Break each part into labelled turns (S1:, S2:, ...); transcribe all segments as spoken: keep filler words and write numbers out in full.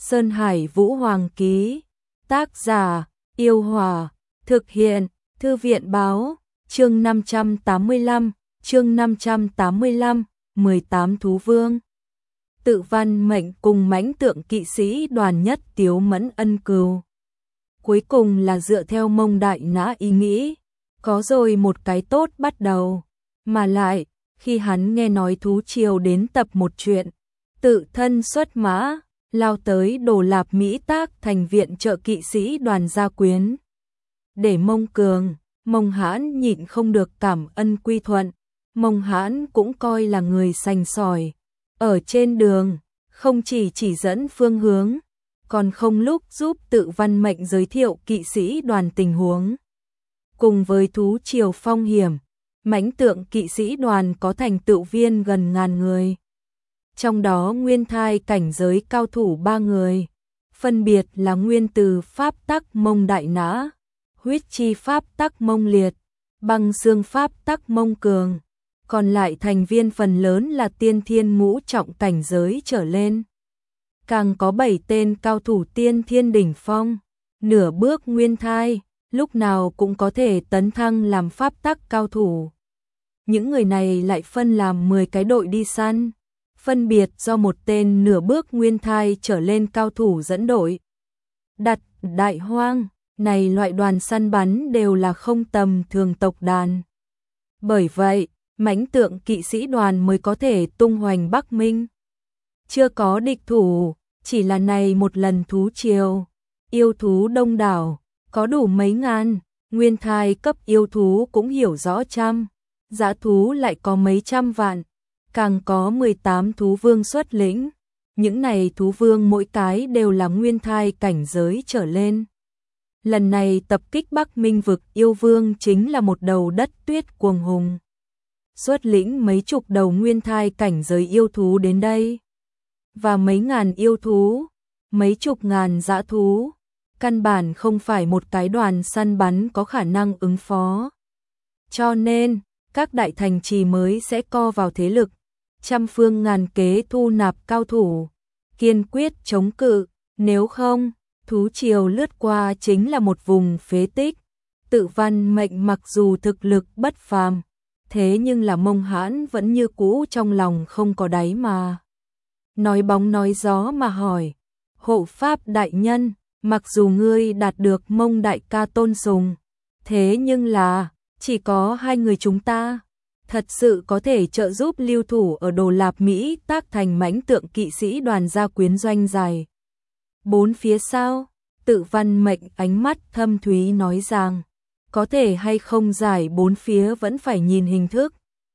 S1: Sơn Hải Vũ Hoàng ký. Tác giả: Yêu Hòa. Thực hiện: Thư viện báo. Chương năm trăm tám mươi lăm, chương năm trăm tám mươi lăm, mười tám thú vương. Tự văn mệnh cùng mãnh tượng kỵ sĩ đoàn nhất Tiếu Mẫn ân cừu. Cuối cùng là dựa theo Mông Đại Nã ý nghĩ, có rồi một cái tốt bắt đầu. Mà lại, khi hắn nghe nói thú triều đến tập một chuyện, tự thân xuất mã, lao tới Đồ Lạp Mỹ Tác thành viện trợ kỵ sĩ đoàn gia quyến. Để Mông Cường, Mông Hãn nhịn không được cảm ân quy thuận. Mông Hãn cũng coi là người sành sỏi. Ở trên đường, không chỉ chỉ dẫn phương hướng, còn không lúc giúp tự văn mệnh giới thiệu kỵ sĩ đoàn tình huống. Cùng với thú triều phong hiểm, mãnh tượng kỵ sĩ đoàn có thành tựu viên gần ngàn người. Trong đó nguyên thai cảnh giới cao thủ ba người, phân biệt là nguyên từ pháp tắc Mông Đại Nã, huyết chi pháp tắc Mông Liệt, băng xương pháp tắc Mông Cường. Còn lại thành viên phần lớn là tiên thiên ngũ trọng cảnh giới trở lên. Càng có bảy tên cao thủ tiên thiên đỉnh phong, nửa bước nguyên thai, lúc nào cũng có thể tấn thăng làm pháp tắc cao thủ. Những người này lại phân làm mười cái đội đi săn, phân biệt do một tên nửa bước nguyên thai trở lên cao thủ dẫn đội. Đặt Đại Hoang, này loại đoàn săn bắn đều là không tầm thường tộc đàn. Bởi vậy, mãnh tượng kỵ sĩ đoàn mới có thể tung hoành Bắc Minh. Chưa có địch thủ, chỉ là này một lần thú triều, yêu thú đông đảo, có đủ mấy ngàn, nguyên thai cấp yêu thú cũng hiểu rõ trăm, dã thú lại có mấy trăm vạn, càng có mười tám thú vương xuất lĩnh. Những này thú vương mỗi cái đều là nguyên thai cảnh giới trở lên. Lần này tập kích Bắc Minh vực yêu vương chính là một đầu đất tuyết cuồng hùng. Xuất lĩnh mấy chục đầu nguyên thai cảnh giới yêu thú đến đây. Và mấy ngàn yêu thú, mấy chục ngàn dã thú, căn bản không phải một cái đoàn săn bắn có khả năng ứng phó. Cho nên, các đại thành trì mới sẽ co vào thế lực, trăm phương ngàn kế thu nạp cao thủ, kiên quyết chống cự, nếu không, thú triều lướt qua chính là một vùng phế tích. Tự văn mệnh mặc dù thực lực bất phàm, thế nhưng là Mông Hãn vẫn như cũ trong lòng không có đáy mà. Nói bóng nói gió mà hỏi, hộ pháp đại nhân, mặc dù ngươi đạt được Mông đại ca tôn sùng, thế nhưng là, chỉ có hai người chúng ta, thật sự có thể trợ giúp lưu thủ ở Đồ Lạp Mỹ Tác thành mãnh tượng kỵ sĩ đoàn gia quyến doanh dài. Bốn phía sao? Tự văn mệnh ánh mắt thâm thúy nói rằng, có thể hay không giải bốn phía vẫn phải nhìn hình thức.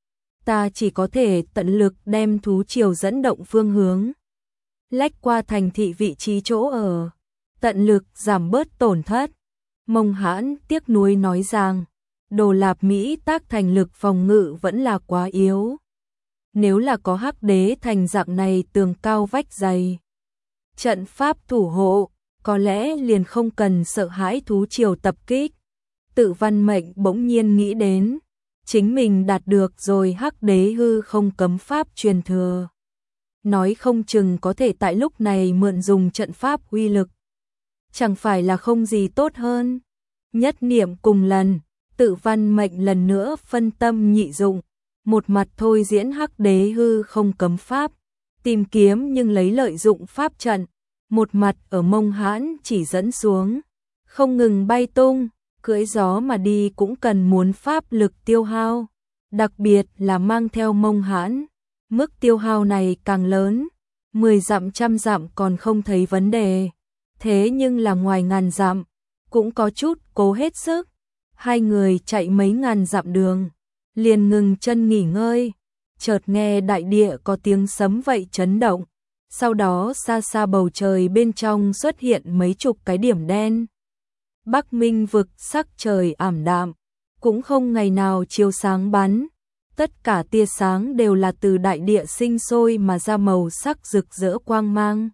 S1: Ta chỉ có thể tận lực đem thú triều dẫn động phương hướng, lách qua thành thị vị trí chỗ ở, tận lực giảm bớt tổn thất. Mông Hãn tiếc nuối nói rằng, Đồ Lạp Mỹ Tác thành lực phòng ngự vẫn là quá yếu. Nếu là có Hắc Đế thành dạng này tường cao vách dày, trận pháp thủ hộ, có lẽ liền không cần sợ hãi thú triều tập kích. Tự văn mệnh bỗng nhiên nghĩ đến, chính mình đạt được rồi Hắc Đế hư không cấm pháp truyền thừa. Nói không chừng có thể tại lúc này mượn dùng trận pháp uy lực. Chẳng phải là không gì tốt hơn. Nhất niệm cùng lần, tự văn mệnh lần nữa phân tâm nhị dụng, một mặt thôi diễn Hắc Đế hư không cấm pháp, tìm kiếm nhưng lấy lợi dụng pháp trận, một mặt ở Mông Hãn chỉ dẫn xuống, không ngừng bay tung, cưỡi gió mà đi cũng cần muốn pháp lực tiêu hao, đặc biệt là mang theo Mông Hãn, mức tiêu hao này càng lớn, mười dặm trăm dặm còn không thấy vấn đề, thế nhưng là ngoài ngàn dặm, cũng có chút cố hết sức. Hai người chạy mấy ngàn dặm đường, liền ngừng chân nghỉ ngơi, chợt nghe đại địa có tiếng sấm vậy chấn động, sau đó xa xa bầu trời bên trong xuất hiện mấy chục cái điểm đen. Bắc Minh vực sắc trời ảm đạm, cũng không ngày nào chiếu sáng bắn, tất cả tia sáng đều là từ đại địa sinh sôi mà ra màu sắc rực rỡ quang mang.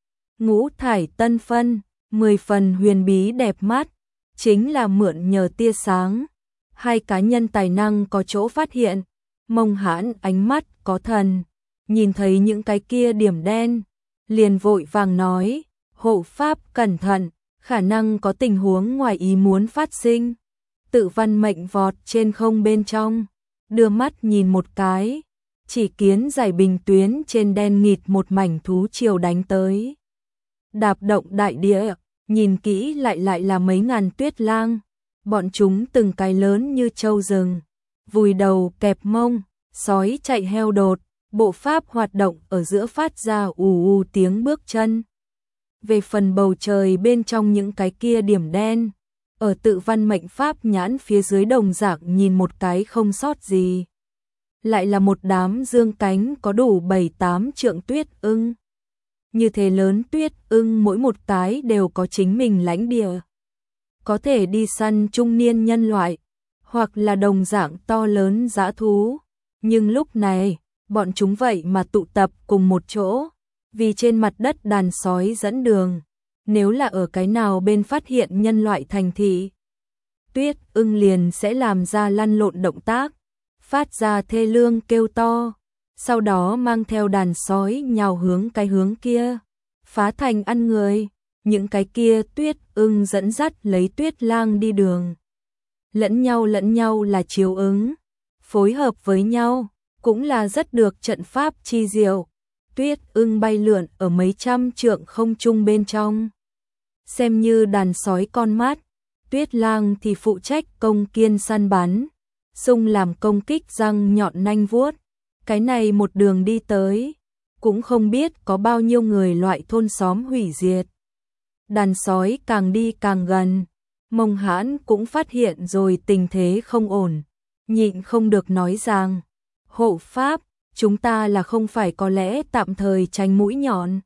S1: Ngũ thải tân phân, mười phần huyền bí đẹp mắt, chính là mượn nhờ tia sáng. Hai cá nhân tài năng có chỗ phát hiện, Mông Hãn ánh mắt có thần, nhìn thấy những cái kia điểm đen, liền vội vàng nói, hộ pháp cẩn thận, khả năng có tình huống ngoài ý muốn phát sinh. Tự văn mệnh vọt trên không bên trong, đưa mắt nhìn một cái, chỉ kiến giải bình tuyến trên đen nghịt một mảnh thú triều đánh tới. Đạp động đại địa, nhìn kỹ lại lại là mấy ngàn tuyết lang, bọn chúng từng cái lớn như trâu rừng, vùi đầu kẹp mông, sói chạy heo đột, bộ pháp hoạt động ở giữa phát ra ù ù tiếng bước chân. Về phần bầu trời bên trong những cái kia điểm đen, ở tự văn mệnh pháp nhãn phía dưới đồng dạng nhìn một cái không sót gì. Lại là một đám dương cánh có đủ bảy tám trượng tuyết ưng. Như thế lớn tuyết ưng mỗi một cái đều có chính mình lãnh địa. Có thể đi săn trung niên nhân loại, hoặc là đồng dạng to lớn dã thú. Nhưng lúc này, bọn chúng vậy mà tụ tập cùng một chỗ, vì trên mặt đất đàn sói dẫn đường. Nếu là ở cái nào bên phát hiện nhân loại thành thị, tuyết ưng liền sẽ làm ra lăn lộn động tác, phát ra thê lương kêu to, sau đó mang theo đàn sói nhào hướng cái hướng kia, phá thành ăn người. Những cái kia tuyết ưng dẫn dắt lấy tuyết lang đi đường. Lẫn nhau lẫn nhau là chiếu ứng, phối hợp với nhau, cũng là rất được trận pháp chi diệu. Tuyết ưng bay lượn ở mấy trăm trượng không trung bên trong, xem như đàn sói con mắt. Tuyết lang thì phụ trách công kiên săn bắn, xung làm công kích răng nhọn nanh vuốt. Cái này một đường đi tới, cũng không biết có bao nhiêu người loại thôn xóm hủy diệt. Đàn sói càng đi càng gần, Mông Hãn cũng phát hiện rồi tình thế không ổn, nhịn không được nói rằng, hộ pháp, chúng ta là không phải có lẽ tạm thời tránh mũi nhọn.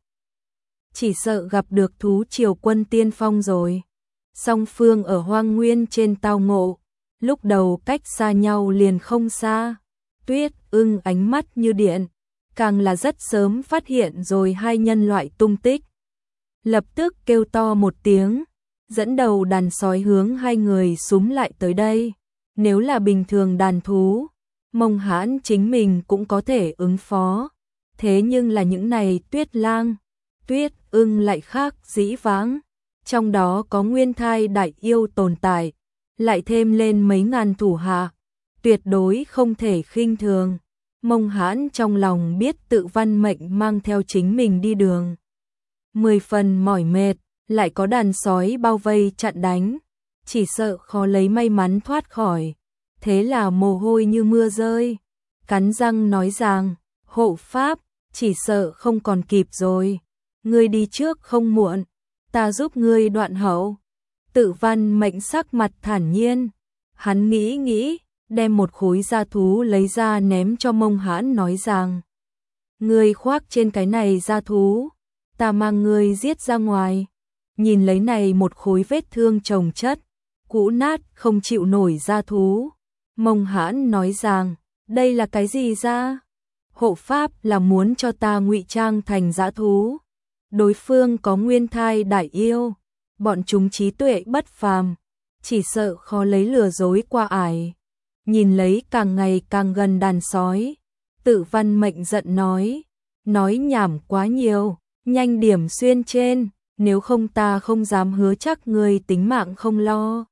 S1: Chỉ sợ gặp được thú triều quân tiên phong rồi. Song phương ở hoang nguyên trên tao ngộ, lúc đầu cách xa nhau liền không xa. Tuyết ưng ánh mắt như điện, càng là rất sớm phát hiện rồi hai nhân loại tung tích. Lập tức kêu to một tiếng, dẫn đầu đàn sói hướng hai người xúm lại tới đây. Nếu là bình thường đàn thú, Mông Hãn chính mình cũng có thể ứng phó. Thế nhưng là những này tuyết lang, tuyết ưng lại khác dĩ vãng. Trong đó có nguyên thai đại yêu tồn tại, lại thêm lên mấy ngàn thủ hạ, tuyệt đối không thể khinh thường. Mông Hãn trong lòng biết tự văn mệnh mang theo chính mình đi đường. Mười phần mỏi mệt, lại có đàn sói bao vây chặn đánh, chỉ sợ khó lấy may mắn thoát khỏi. Thế là mồ hôi như mưa rơi, cắn răng nói rằng, hộ pháp, chỉ sợ không còn kịp rồi. Ngươi đi trước không muộn, ta giúp ngươi đoạn hậu. Tự văn mệnh sắc mặt thản nhiên, hắn nghĩ nghĩ, đem một khối da thú lấy ra ném cho Mông Hãn nói rằng, ngươi khoác trên cái này da thú, ta mang ngươi giết ra ngoài. Nhìn lấy này một khối vết thương chồng chất, cũ nát không chịu nổi da thú, Mông Hãn nói rằng, đây là cái gì da? Hộ pháp là muốn cho ta ngụy trang thành dã thú. Đối phương có nguyên thai đại yêu, bọn chúng trí tuệ bất phàm, chỉ sợ khó lấy lừa dối qua ải. Nhìn lấy càng ngày càng gần đàn sói, tự văn mệnh giận nói, nói nhảm quá nhiều, nhanh điểm xuyên trên, nếu không ta không dám hứa chắc người tính mạng không lo.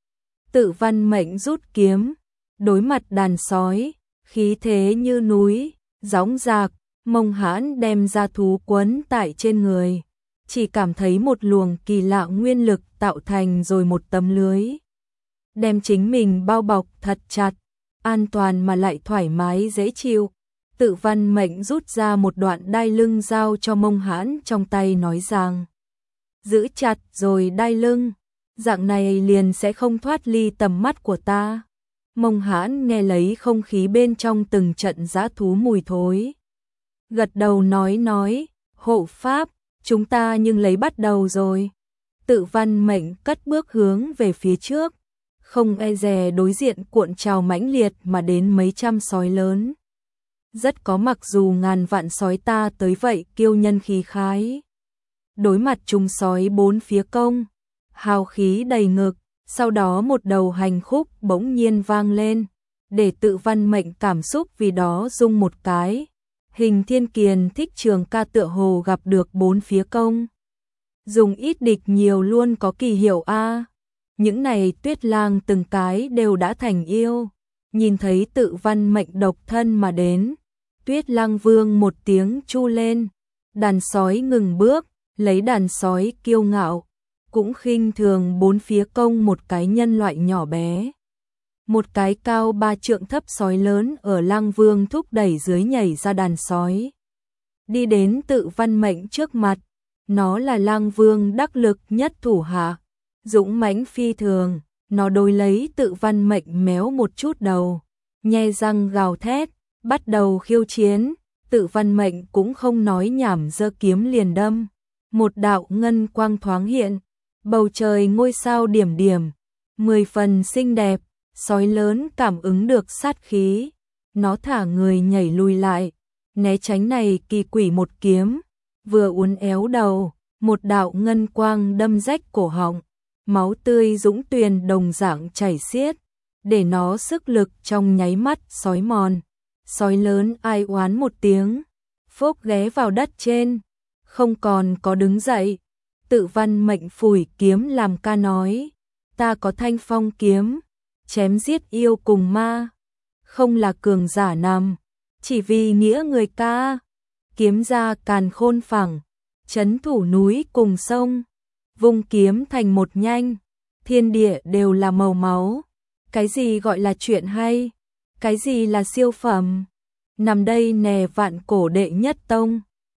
S1: Tự văn mệnh rút kiếm, đối mặt đàn sói, khí thế như núi, gióng giạc. Mông Hãn đem ra thú quấn tại trên người, chỉ cảm thấy một luồng kỳ lạ nguyên lực tạo thành rồi một tấm lưới, đem chính mình bao bọc thật chặt, an toàn mà lại thoải mái dễ chịu. Tự văn mệnh rút ra một đoạn đai lưng giao cho Mông Hãn trong tay nói rằng, giữ chặt rồi đai lưng, dạng này liền sẽ không thoát ly tầm mắt của ta. Mông Hãn nghe lấy không khí bên trong từng trận dã thú mùi thối, gật đầu nói nói, hộ pháp, chúng ta nhưng lấy bắt đầu rồi. Tự văn mệnh cất bước hướng về phía trước, không e dè đối diện cuộn trào mãnh liệt mà đến mấy trăm sói lớn. Rất có mặc dù ngàn vạn sói ta tới vậy kiêu nhân khí khái. Đối mặt chung sói bốn phía công, hào khí đầy ngực, sau đó một đầu hành khúc bỗng nhiên vang lên, để tự văn mệnh cảm xúc vì đó rung một cái. Hình Thiên Kiền thích trường ca tựa hồ gặp được bốn phía công. Dùng ít địch nhiều luôn có kỳ hiệu a. Những này Tuyết Lang từng cái đều đã thành yêu. Nhìn thấy Tự Văn Mệnh độc thân mà đến, Tuyết Lang Vương một tiếng chu lên, đàn sói ngừng bước, lấy đàn sói kiêu ngạo, cũng khinh thường bốn phía công một cái nhân loại nhỏ bé. Một cái cao ba trượng thấp sói lớn ở Lang Vương thúc đẩy dưới nhảy ra đàn sói. Đi đến Tự Văn Mệnh trước mặt, nó là Lang Vương đắc lực nhất thủ hạ, dũng mãnh phi thường, nó đối lấy Tự Văn Mệnh méo một chút đầu, nhe răng gào thét, bắt đầu khiêu chiến. Tự Văn Mệnh cũng không nói nhảm, giơ kiếm liền đâm. Một đạo ngân quang thoáng hiện, bầu trời ngôi sao điểm điểm, mười phần xinh đẹp. Sói lớn cảm ứng được sát khí, nó thả người nhảy lùi lại, né tránh này kỳ quỷ một kiếm, vừa uốn éo đầu, một đạo ngân quang đâm rách cổ họng, máu tươi dũng tuyền đồng dạng chảy xiết, để nó sức lực trong nháy mắt xói mòn. Sói lớn ai oán một tiếng, phốc ghé vào đất trên, không còn có đứng dậy. Tự Văn Mệnh phủi kiếm làm ca nói, ta có Thanh Phong kiếm, chém giết yêu cùng ma, không là cường giả nằm, chỉ vì nghĩa người ca. Kiếm ra càn khôn phẳng, trấn thủ núi cùng sông, vung kiếm thành một nhanh, thiên địa đều là màu máu. Cái gì gọi là chuyện hay, cái gì là siêu phẩm, nằm đây nè vạn cổ đệ nhất tông.